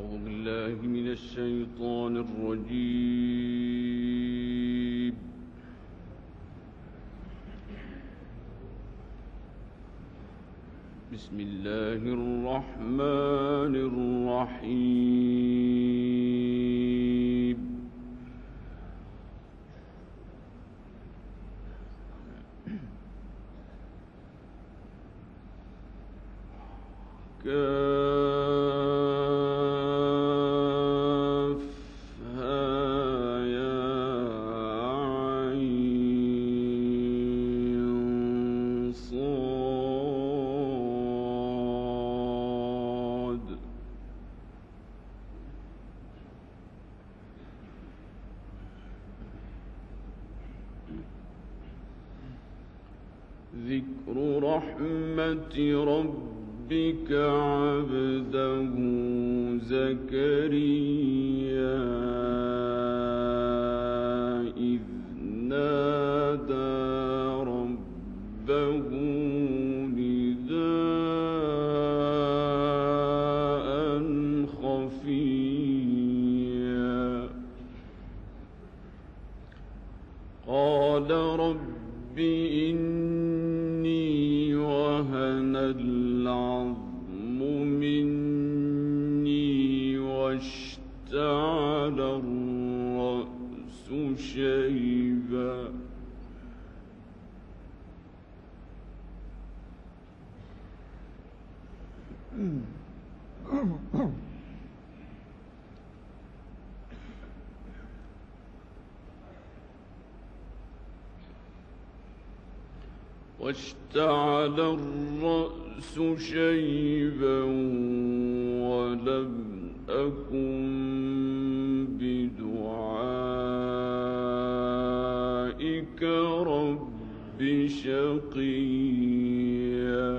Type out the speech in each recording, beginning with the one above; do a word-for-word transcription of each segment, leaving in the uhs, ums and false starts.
أعوذ بالله من الشيطان الرجيم. بسم الله الرحمن الرحيم. كافها يا عين صاد. ذكر رحمة ربك عبده زكريا إذ نادى ربه نداء خفيا قال رب إني وهن العظم مني واشتعل الرأس شيبا واشتعل الرأس شيبا ولم أكن بدعائك رب شقيا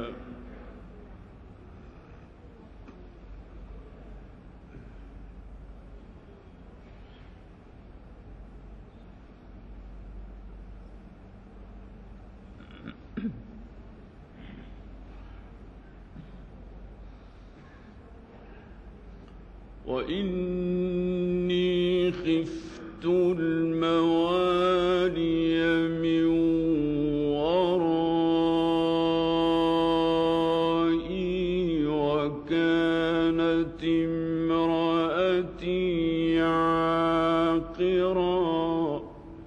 وإني خفت الموالي من ورائي وكانت امرأتي عاقرا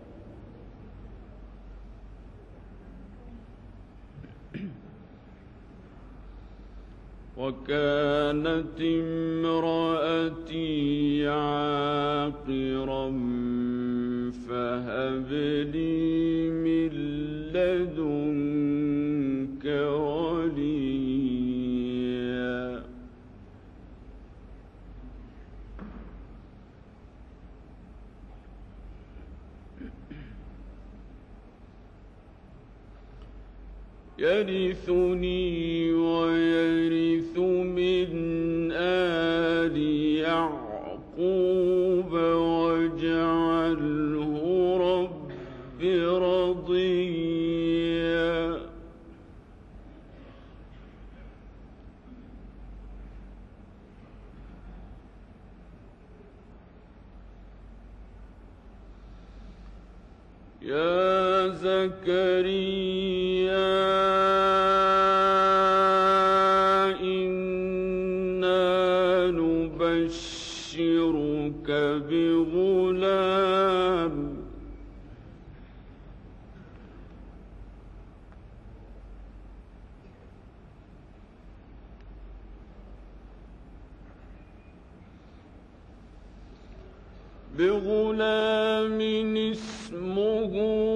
وكانت امرأتي عاقرا فهب لي من لدنك وليا يرثني ويرث من آل يعقوب واجعله رب رضيا يا زكريا إنا نبشرك بغلام بغلام اسمه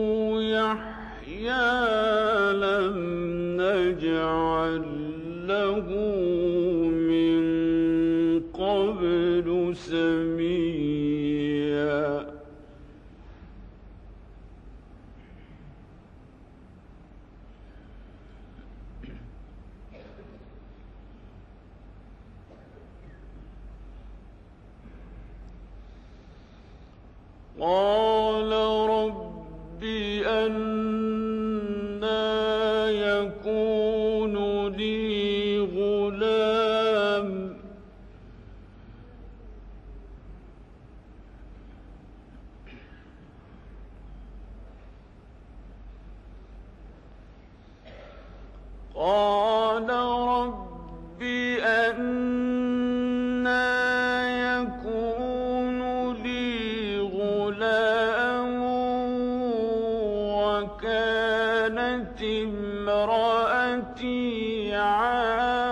يحيى لم نجعل له من قبل سميا قال رب أنى يكون لي غلام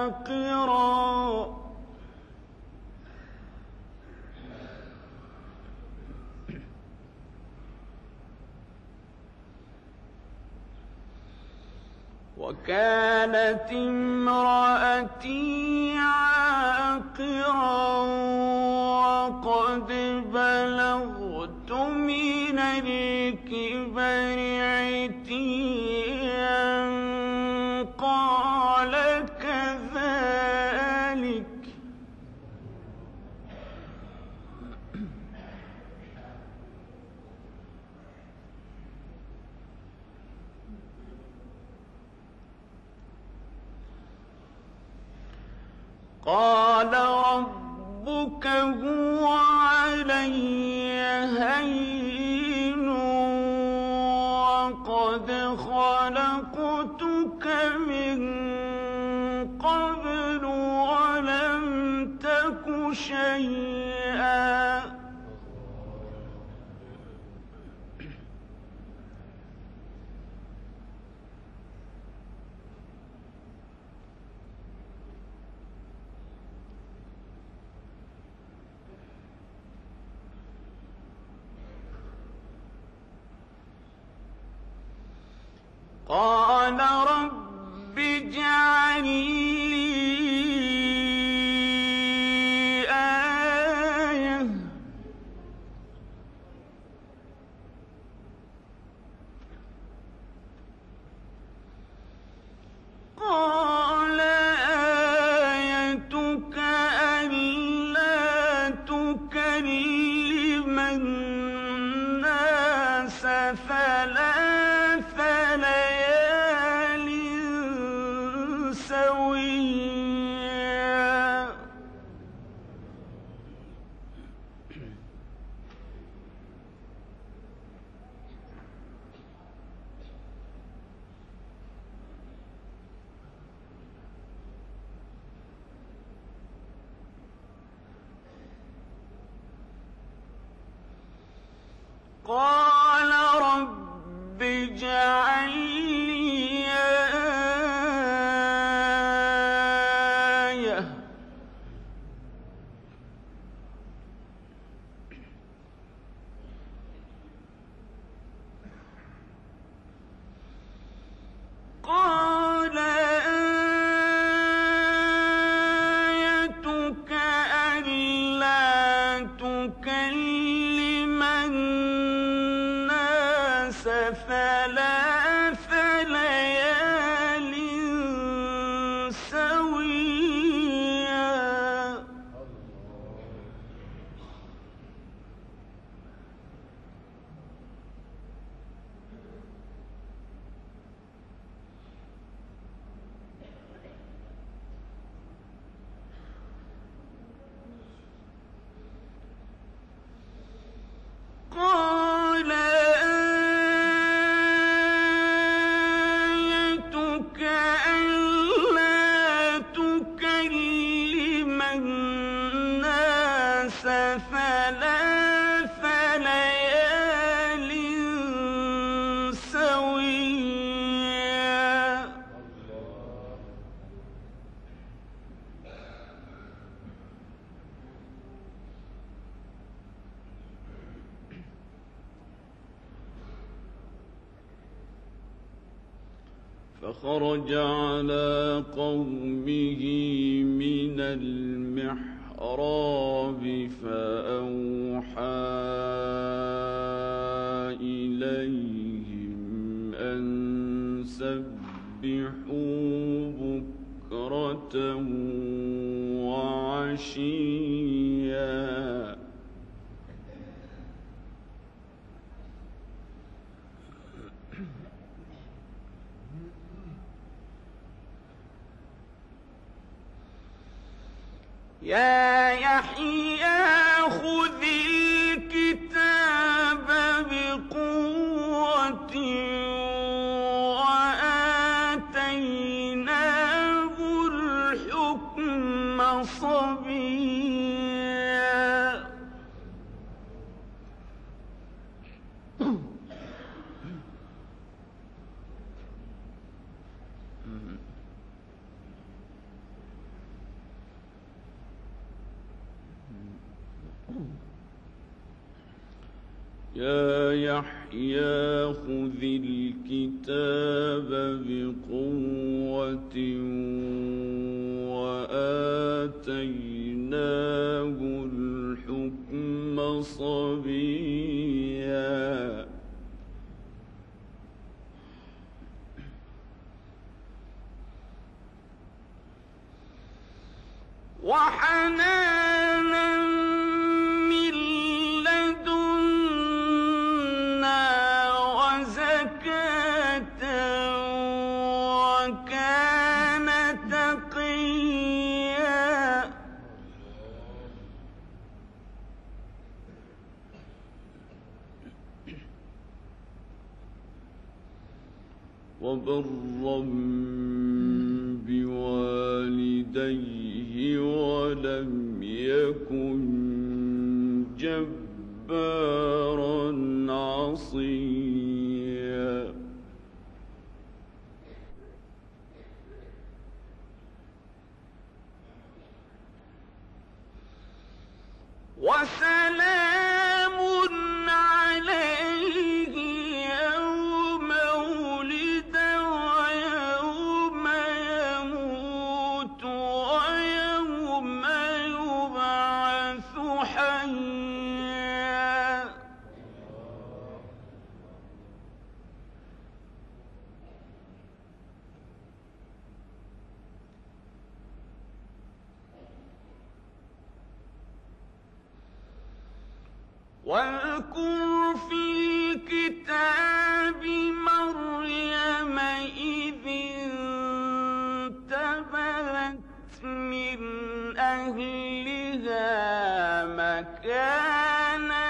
عاقرا وكانت امرأتي عاقرا وقد بلغت من الكبر عتيا قال كذلك قال ربك هو علي هين وقد خلقتك من قبل ولم تك شيئا قال رب اجعل لي آية قال آيتك ألا تكلم الناس ثلاث ليال سويا قال رب اجعل لي آية قال آيتك ألا تكلم الناس ثلاث ليال سويا قال آيتك ألا تكلم الناس ثلاث ليال سويا فخرج على قومه من المحراب فأوحى إليهم أن سبحوا بكرة وعشيا يا يحيى خذ الكتاب بقوة وآتيناه الحكم صبيا يا يحيى خذ الكتاب بقوة وآتيناه الحكم صبيا وحنانا من لدنا وزكاة وكان تقيا وبرا بوالديه ولم يكن جبارا عصيا وسلام عليه يوم ولد ويوم يموت ويوم يبعث حيا واذكر في الكتاب مريم إذ انتبذت من أهلها مكانا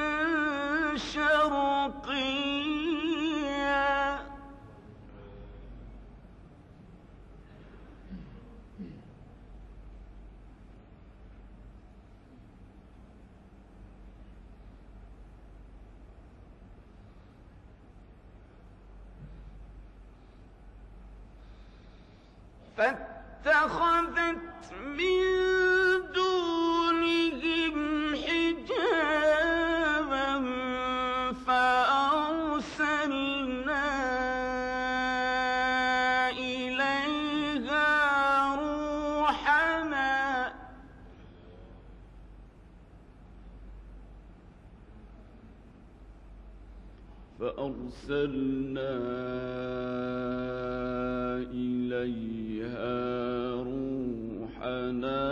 شرقيا فاتخذت من دونهم حجابا فأرسلنا إليها روحنا فأرسلنا إليها روحنا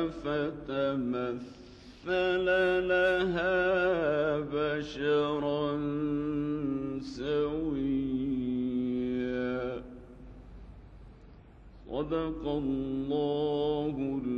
فتمثل لها بشرا سويا صدق الله